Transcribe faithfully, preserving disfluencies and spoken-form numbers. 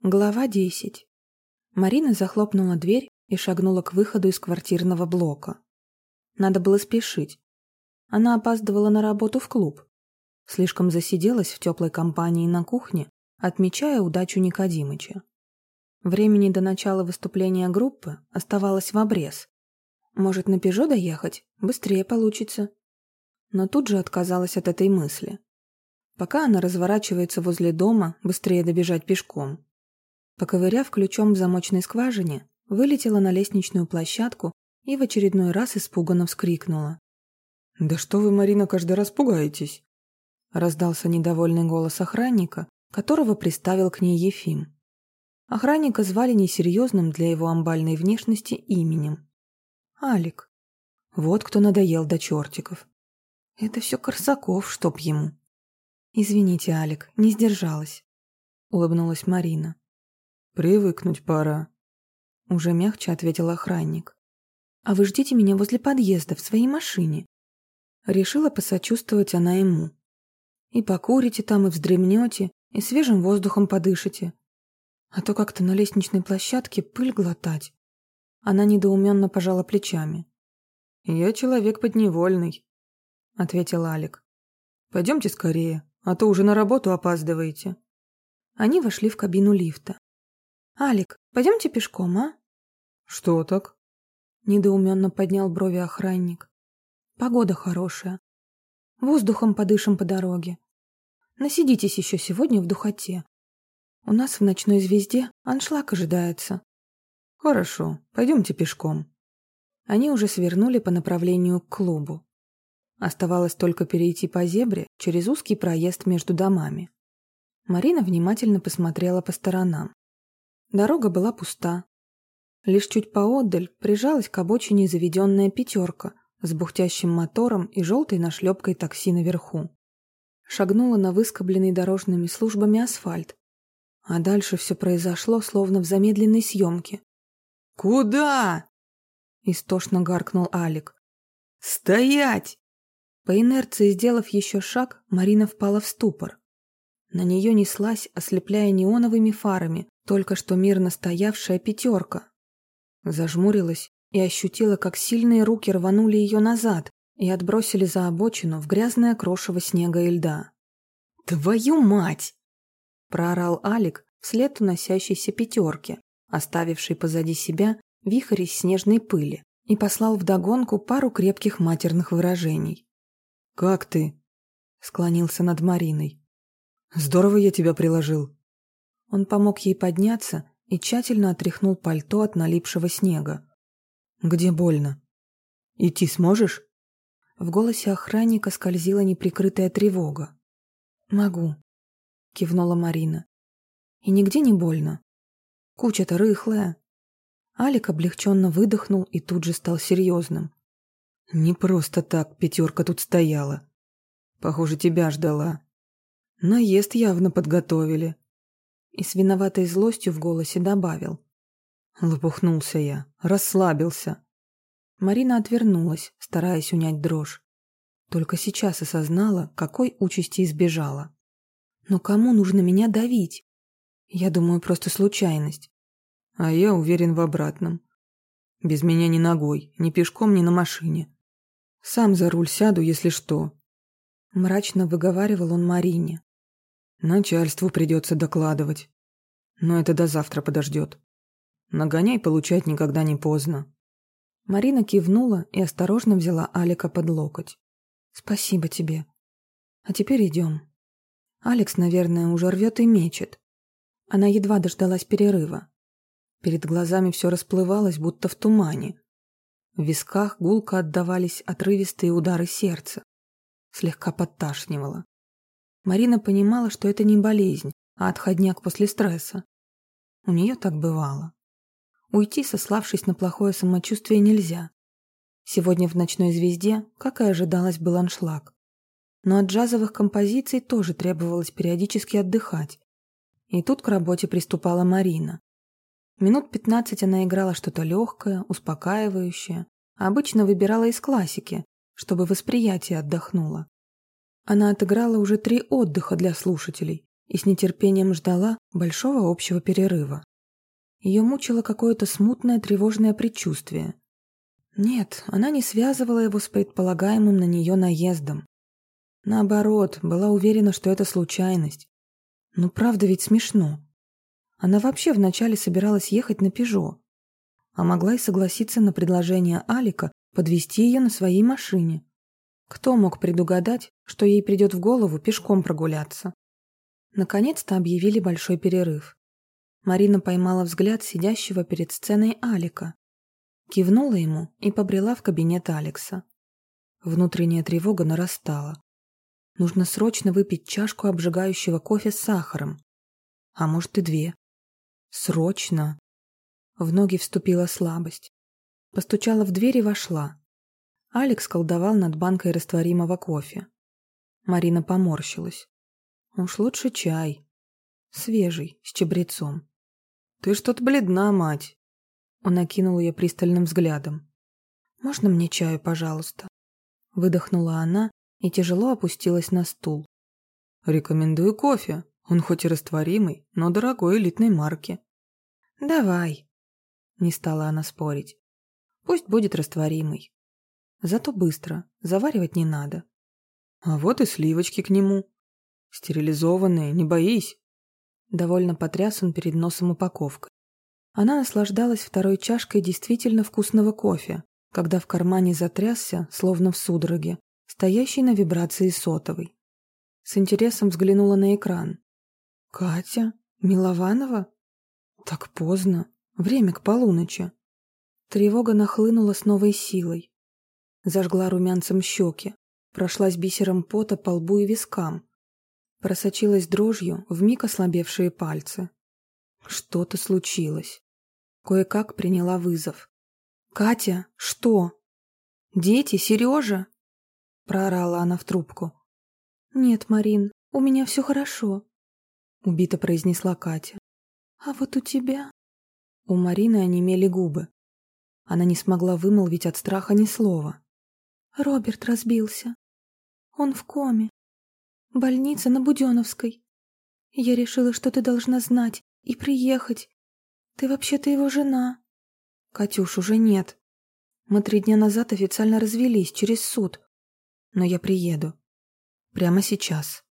Глава десять. Марина захлопнула дверь и шагнула к выходу из квартирного блока. Надо было спешить. Она опаздывала на работу в клуб. Слишком засиделась в теплой компании на кухне, отмечая удачу Никодимыча. Времени до начала выступления группы оставалось в обрез. Может, на «Пежо» доехать? Быстрее получится. Но тут же отказалась от этой мысли. Пока она разворачивается возле дома, быстрее добежать пешком. Поковыряв ключом в замочной скважине, вылетела на лестничную площадку и в очередной раз испуганно вскрикнула. «Да что вы, Марина, каждый раз пугаетесь?» Раздался недовольный голос охранника, которого приставил к ней Ефим. Охранника звали несерьезным для его амбальной внешности именем. Алик. Вот кто надоел до чертиков. Это все Корсаков, чтоб ему. «Извините, Алик, не сдержалась», — улыбнулась Марина. «Привыкнуть пора», — уже мягче ответил охранник. «А вы ждите меня возле подъезда в своей машине». Решила посочувствовать она ему. «И покурите там, и вздремнете, и свежим воздухом подышите. А то как-то на лестничной площадке пыль глотать». Она недоуменно пожала плечами. «Я человек подневольный», — ответил Алик. «Пойдемте скорее, а то уже на работу опаздываете». Они вошли в кабину лифта. «Алик, пойдемте пешком, а?» «Что так?» — недоуменно поднял брови охранник. «Погода хорошая. Воздухом подышим по дороге. Насидитесь еще сегодня в духоте. У нас в «Ночной звезде» аншлаг ожидается». «Хорошо, пойдемте пешком». Они уже свернули по направлению к клубу. Оставалось только перейти по зебре через узкий проезд между домами. Марина внимательно посмотрела по сторонам. Дорога была пуста. Лишь чуть поотдаль прижалась к обочине заведенная пятерка с бухтящим мотором и желтой нашлепкой такси наверху. Шагнула на выскобленный дорожными службами асфальт. А дальше все произошло, словно в замедленной съемке. «Куда?» — истошно гаркнул Алик. «Стоять!» По инерции, сделав еще шаг, Марина впала в ступор. На нее неслась, ослепляя неоновыми фарами, только что мирно стоявшая пятерка. Зажмурилась и ощутила, как сильные руки рванули ее назад и отбросили за обочину в грязное крошево снега и льда. «Твою мать!» — проорал Алик вслед уносящейся пятерке, оставившей позади себя вихрь из снежной пыли, и послал вдогонку пару крепких матерных выражений. «Как ты?» — склонился над Мариной. «Здорово я тебя приложил». Он помог ей подняться и тщательно отряхнул пальто от налипшего снега. «Где больно? Идти сможешь?» В голосе охранника скользила неприкрытая тревога. «Могу», — кивнула Марина. «И нигде не больно. Куча-то рыхлая». Алик облегченно выдохнул и тут же стал серьезным. «Не просто так пятерка тут стояла. Похоже, тебя ждала. Наезд явно подготовили». И с виноватой злостью в голосе добавил. Лопухнулся я, расслабился. Марина отвернулась, стараясь унять дрожь. Только сейчас осознала, какой участи избежала. Но кому нужно меня давить? Я думаю, просто случайность. А я уверен в обратном. Без меня ни ногой, ни пешком, ни на машине. Сам за руль сяду, если что. Мрачно выговаривал он Марине. Начальству придется докладывать. Но это до завтра подождет. Нагоняй получать никогда не поздно. Марина кивнула и осторожно взяла Алика под локоть. «Спасибо тебе. А теперь идем». Алекс, наверное, уже рвет и мечет. Она едва дождалась перерыва. Перед глазами все расплывалось, будто в тумане. В висках гулко отдавались отрывистые удары сердца. Слегка подташнивало. Марина понимала, что это не болезнь, а отходняк после стресса. У нее так бывало. Уйти, сославшись на плохое самочувствие, нельзя. Сегодня в «Ночной звезде», как и ожидалось, был аншлаг. Но от джазовых композиций тоже требовалось периодически отдыхать. И тут к работе приступала Марина. Минут пятнадцать она играла что-то легкое, успокаивающее, а обычно выбирала из классики, чтобы восприятие отдохнуло. Она отыграла уже три отдыха для слушателей и с нетерпением ждала большого общего перерыва. Ее мучило какое-то смутное тревожное предчувствие. Нет, она не связывала его с предполагаемым на нее наездом. Наоборот, была уверена, что это случайность. Ну правда ведь смешно. Она вообще вначале собиралась ехать на «Пежо», а могла и согласиться на предложение Алика подвезти ее на своей машине. Кто мог предугадать, что ей придет в голову пешком прогуляться? Наконец-то объявили большой перерыв. Марина поймала взгляд сидящего перед сценой Алика, кивнула ему и побрела в кабинет Алекса. Внутренняя тревога нарастала. Нужно срочно выпить чашку обжигающего кофе с сахаром. А может и две. Срочно. В ноги вступила слабость. Постучала в дверь и вошла. Алекс колдовал над банкой растворимого кофе. Марина поморщилась. Уж лучше чай. Свежий, с чабрецом. «Ты что-то бледна, мать!» Он окинул ее пристальным взглядом. «Можно мне чаю, пожалуйста?» Выдохнула она и тяжело опустилась на стул. «Рекомендую кофе. Он хоть и растворимый, но дорогой, элитной марки». «Давай», — не стала она спорить. «Пусть будет растворимый. Зато быстро, заваривать не надо». «А вот и сливочки к нему. Стерилизованные, не боись». Довольно потряс он перед носом упаковкой. Она наслаждалась второй чашкой действительно вкусного кофе, когда в кармане затрясся, словно в судороге, стоящий на вибрации сотовый. С интересом взглянула на экран. «Катя? Милованова? Так поздно. Время к полуночи». Тревога нахлынула с новой силой. Зажгла румянцем щеки, прошлась бисером пота по лбу и вискам. Просочилась дрожью вмиг ослабевшие пальцы. Что-то случилось. Кое-как приняла вызов. «Катя, что? Дети, Сережа?» Проорала она в трубку. «Нет, Марин, у меня все хорошо», убито произнесла Катя. «А вот у тебя...» У Марины онемели губы. Она не смогла вымолвить от страха ни слова. «Роберт разбился. Он в коме. Больница на Буденновской. Я решила, что ты должна знать и приехать. Ты вообще-то его жена». «Катюш, уже нет. Мы три дня назад официально развелись через суд. Но я приеду. Прямо сейчас».